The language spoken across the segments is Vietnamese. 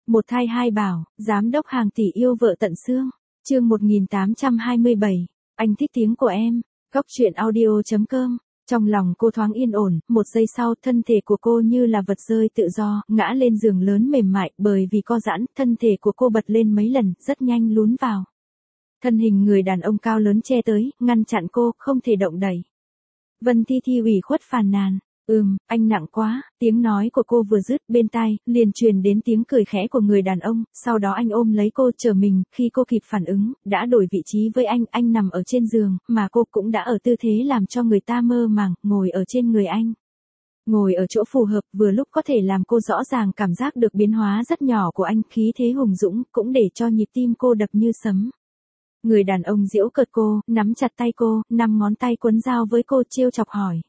Một thai hai bảo, giám đốc hàng tỷ yêu vợ tận xương. Chương 1827, anh thích tiếng của em. Góc truyện audio.com. Trong lòng cô thoáng yên ổn, một giây sau thân thể của cô như là vật rơi tự do, ngã lên giường lớn mềm mại, bởi vì co giãn, thân thể của cô bật lên mấy lần, rất nhanh lún vào. Thân hình người đàn ông cao lớn che tới, ngăn chặn cô, không thể động đậy. Vân Thi Thi ủy khuất phàn nàn. Anh nặng quá, tiếng nói của cô vừa dứt, bên tai liền truyền đến tiếng cười khẽ của người đàn ông, sau đó anh ôm lấy cô chở mình, khi cô kịp phản ứng, đã đổi vị trí với anh nằm ở trên giường, mà cô cũng đã ở tư thế làm cho người ta mơ màng, ngồi ở trên người anh. Ngồi ở chỗ phù hợp, vừa lúc có thể làm cô rõ ràng cảm giác được biến hóa rất nhỏ của anh, khí thế hùng dũng, cũng để cho nhịp tim cô đập như sấm. Người đàn ông giễu cợt cô, nắm chặt tay cô, 5 ngón tay quấn dao với cô trêu chọc hỏi.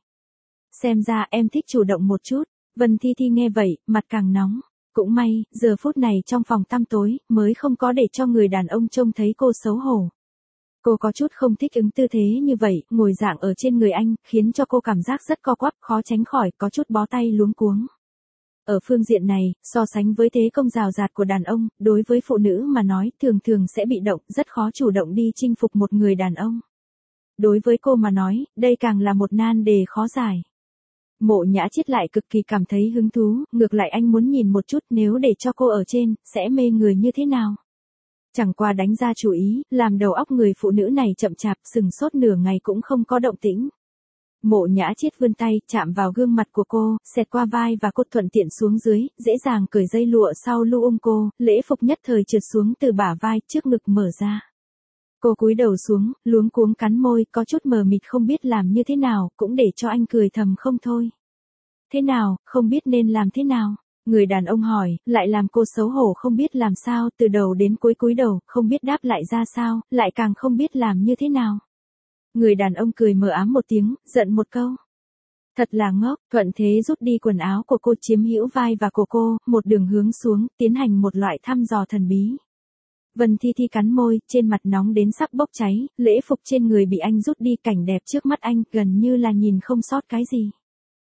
Xem ra em thích chủ động một chút. Vân Thi Thi nghe vậy, mặt càng nóng. Cũng may, giờ phút này trong phòng tăm tối, mới không có để cho người đàn ông trông thấy cô xấu hổ. Cô có chút không thích ứng tư thế như vậy, ngồi dạng ở trên người anh, khiến cho cô cảm giác rất co quắp, khó tránh khỏi, có chút bó tay luống cuống. Ở phương diện này, so sánh với thế công rào rạt của đàn ông, đối với phụ nữ mà nói, thường thường sẽ bị động, rất khó chủ động đi chinh phục một người đàn ông. Đối với cô mà nói, đây càng là một nan đề khó giải. Mộ Nhã Chiết lại cực kỳ cảm thấy hứng thú, ngược lại anh muốn nhìn một chút nếu để cho cô ở trên, sẽ mê người như thế nào. Chẳng qua đánh ra chủ ý, làm đầu óc người phụ nữ này chậm chạp, sừng sốt nửa ngày cũng không có động tĩnh. Mộ Nhã Chiết vươn tay, chạm vào gương mặt của cô, xẹt qua vai và cốt thuận tiện xuống dưới, dễ dàng cởi dây lụa sau lu cô, lễ phục nhất thời trượt xuống từ bả vai, trước ngực mở ra. Cô cúi đầu xuống, luống cuống cắn môi, có chút mờ mịt không biết làm như thế nào, cũng để cho anh cười thầm không thôi. Thế nào, không biết nên làm thế nào? Người đàn ông hỏi, lại làm cô xấu hổ không biết làm sao, từ đầu đến cuối cúi đầu, không biết đáp lại ra sao, lại càng không biết làm như thế nào. Người đàn ông cười mờ ám một tiếng, giận một câu. Thật là ngốc, thuận thế rút đi quần áo của cô, chiếm hữu vai và cổ cô, một đường hướng xuống, tiến hành một loại thăm dò thần bí. Vân Thi Thi cắn môi, trên mặt nóng đến sắp bốc cháy, lễ phục trên người bị anh rút đi, cảnh đẹp trước mắt anh, gần như là nhìn không sót cái gì.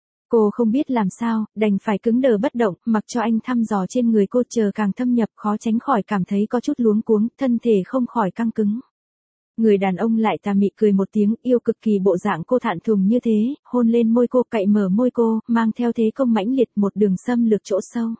Cô không biết làm sao, đành phải cứng đờ bất động, mặc cho anh thăm dò trên người cô, chờ càng thâm nhập, khó tránh khỏi cảm thấy có chút luống cuống, thân thể không khỏi căng cứng. Người đàn ông lại tà mị cười một tiếng, yêu cực kỳ bộ dạng cô thản thùng như thế, hôn lên môi cô, cạy mở môi cô, mang theo thế công mãnh liệt, một đường xâm lược chỗ sâu.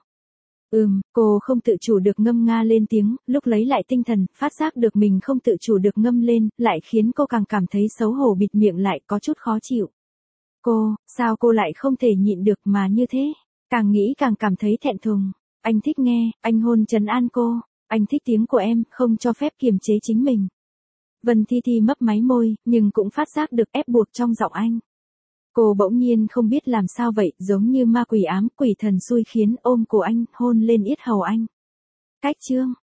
Cô không tự chủ được ngâm nga lên tiếng, lúc lấy lại tinh thần, phát giác được mình không tự chủ được ngâm lên, lại khiến cô càng cảm thấy xấu hổ, bịt miệng lại, có chút khó chịu. Sao cô lại không thể nhịn được mà như thế? Càng nghĩ càng cảm thấy thẹn thùng. Anh thích nghe, anh hôn trấn an cô, anh thích tiếng của em, không cho phép kiềm chế chính mình. Vân Thi Thi mấp máy môi, nhưng cũng phát giác được ép buộc trong giọng anh. Cô bỗng nhiên không biết làm sao vậy, giống như ma quỷ ám, quỷ thần xui khiến, ôm cổ anh, hôn lên yết hầu anh. Cách chương.